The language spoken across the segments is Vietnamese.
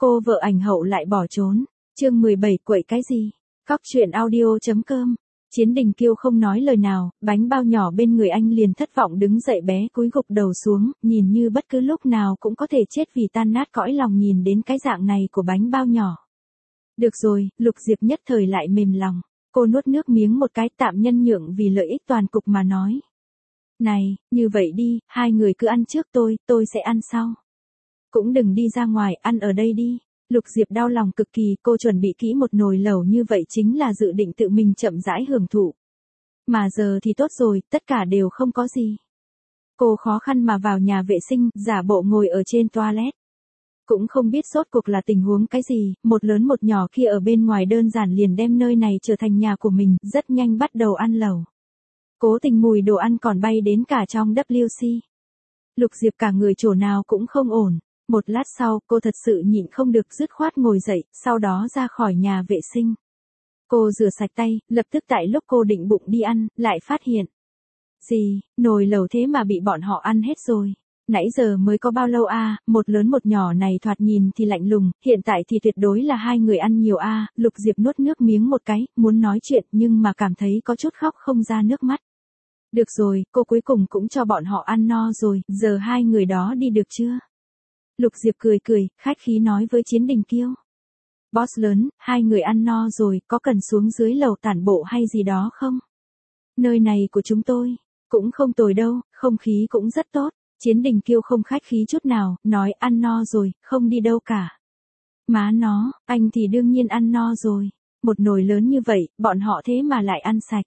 Cô vợ ảnh hậu lại bỏ trốn. Chương 17 quậy cái gì? Cóc truyện audio.com. Chiến Đình Kiêu không nói lời nào, bánh bao nhỏ bên người anh liền thất vọng đứng dậy, bé cúi gục đầu xuống, nhìn như bất cứ lúc nào cũng có thể chết vì tan nát cõi lòng nhìn đến cái dạng này của bánh bao nhỏ. Được rồi, Lục Diệp nhất thời lại mềm lòng. Cô nuốt nước miếng một cái, tạm nhân nhượng vì lợi ích toàn cục mà nói. Này, như vậy đi, hai người cứ ăn trước tôi sẽ ăn sau. Cũng đừng đi ra ngoài, ăn ở đây đi. Lục Diệp đau lòng cực kỳ, cô chuẩn bị kỹ một nồi lẩu như vậy chính là dự định tự mình chậm rãi hưởng thụ. Mà giờ thì tốt rồi, tất cả đều không có gì. Cô khó khăn mà vào nhà vệ sinh, giả bộ ngồi ở trên toilet. Cũng không biết rốt cuộc là tình huống cái gì, một lớn một nhỏ kia ở bên ngoài đơn giản liền đem nơi này trở thành nhà của mình, rất nhanh bắt đầu ăn lẩu. Cố tình mùi đồ ăn còn bay đến cả trong WC. Lục Diệp cả người chỗ nào cũng không ổn. Một lát sau, cô thật sự nhịn không được dứt khoát ngồi dậy, sau đó ra khỏi nhà vệ sinh. Cô rửa sạch tay, lập tức tại lúc cô định bụng đi ăn, lại phát hiện. Gì, nồi lẩu thế mà bị bọn họ ăn hết rồi. Nãy giờ mới có bao lâu a, một lớn một nhỏ này thoạt nhìn thì lạnh lùng, hiện tại thì tuyệt đối là hai người ăn nhiều a. Lục Diệp nuốt nước miếng một cái, muốn nói chuyện nhưng mà cảm thấy có chút khóc không ra nước mắt. Được rồi, cô cuối cùng cũng cho bọn họ ăn no rồi, giờ hai người đó đi được chưa? Lục Diệp cười cười, khách khí nói với Chiến Đình Kiêu. Boss lớn, hai người ăn no rồi, có cần xuống dưới lầu tản bộ hay gì đó không? Nơi này của chúng tôi, cũng không tồi đâu, không khí cũng rất tốt. Chiến Đình Kiêu không khách khí chút nào, nói ăn no rồi, không đi đâu cả. Má nó, anh thì đương nhiên ăn no rồi. Một nồi lớn như vậy, bọn họ thế mà lại ăn sạch.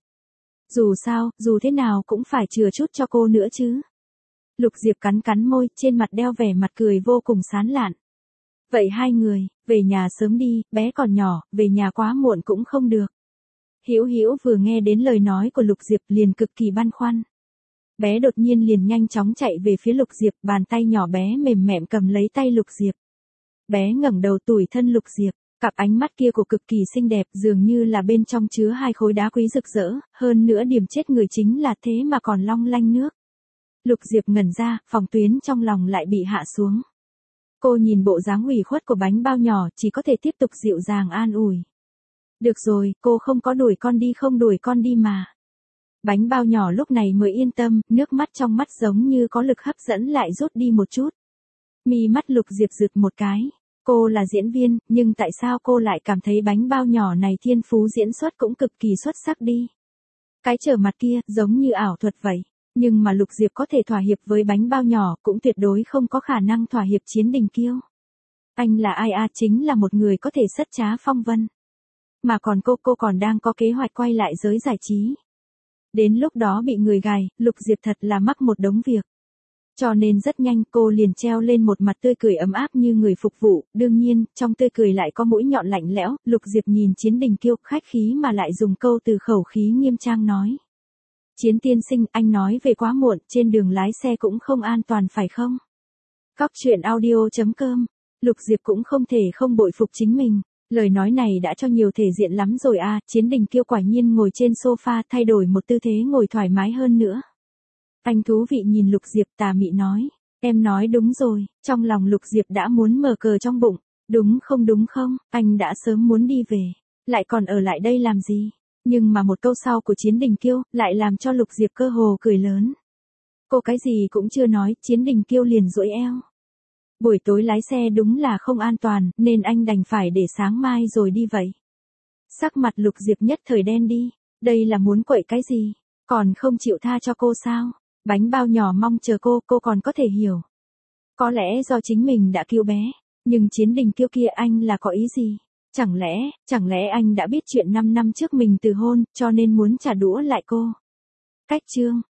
Dù sao, dù thế nào cũng phải chừa chút cho cô nữa chứ. Lục Diệp cắn cắn môi, trên mặt đeo vẻ mặt cười vô cùng sán lạn. Vậy hai người, về nhà sớm đi, bé còn nhỏ, về nhà quá muộn cũng không được. Hữu Hữu vừa nghe đến lời nói của Lục Diệp liền cực kỳ băn khoăn. Bé đột nhiên liền nhanh chóng chạy về phía Lục Diệp, bàn tay nhỏ bé mềm mẹm cầm lấy tay Lục Diệp. Bé ngẩng đầu tủi thân Lục Diệp, cặp ánh mắt kia của cực kỳ xinh đẹp dường như là bên trong chứa hai khối đá quý rực rỡ, hơn nữa điểm chết người chính là thế mà còn long lanh nước. Lục Diệp ngẩn ra, phòng tuyến trong lòng lại bị hạ xuống. Cô nhìn bộ dáng ủy khuất của bánh bao nhỏ, chỉ có thể tiếp tục dịu dàng an ủi. Được rồi, cô không có đuổi con đi mà. Bánh bao nhỏ lúc này mới yên tâm, nước mắt trong mắt giống như có lực hấp dẫn lại rút đi một chút. Mi mắt Lục Diệp rực một cái. Cô là diễn viên, nhưng tại sao cô lại cảm thấy bánh bao nhỏ này thiên phú diễn xuất cũng cực kỳ xuất sắc đi. Cái trở mặt kia, giống như ảo thuật vậy. Nhưng mà Lục Diệp có thể thỏa hiệp với bánh bao nhỏ, cũng tuyệt đối không có khả năng thỏa hiệp Chiến Đình Kiêu. Anh là ai à, chính là một người có thể sất trá phong vân. Mà còn cô còn đang có kế hoạch quay lại giới giải trí. Đến lúc đó bị người gài, Lục Diệp thật là mắc một đống việc. Cho nên rất nhanh cô liền treo lên một mặt tươi cười ấm áp như người phục vụ, đương nhiên, trong tươi cười lại có mũi nhọn lạnh lẽo. Lục Diệp nhìn Chiến Đình Kiêu khách khí mà lại dùng câu từ khẩu khí nghiêm trang nói. Chiến tiên sinh, anh nói về quá muộn, trên đường lái xe cũng không an toàn phải không? Cóc truyện audio.com. Lục Diệp cũng không thể không bội phục chính mình. Lời nói này đã cho nhiều thể diện lắm rồi à. Chiến Đình Kiêu quả nhiên ngồi trên sofa thay đổi một tư thế ngồi thoải mái hơn nữa. Anh thú vị nhìn Lục Diệp, tà mị nói. Em nói đúng rồi, trong lòng Lục Diệp đã muốn mở cờ trong bụng. Đúng không, anh đã sớm muốn đi về. Lại còn ở lại đây làm gì? Nhưng mà một câu sau của Chiến Đình Kiêu lại làm cho Lục Diệp cơ hồ cười lớn. Cô cái gì cũng chưa nói, Chiến Đình Kiêu liền duỗi eo. Buổi tối lái xe đúng là không an toàn, nên anh đành phải để sáng mai rồi đi vậy. Sắc mặt Lục Diệp nhất thời đen đi, đây là muốn quậy cái gì, còn không chịu tha cho cô sao? Bánh bao nhỏ mong chờ cô còn có thể hiểu. Có lẽ do chính mình đã cứu bé, nhưng Chiến Đình Kiêu kia anh là có ý gì? Chẳng lẽ anh đã biết chuyện 5 năm trước mình từ hôn, cho nên muốn trả đũa lại cô? Cách chương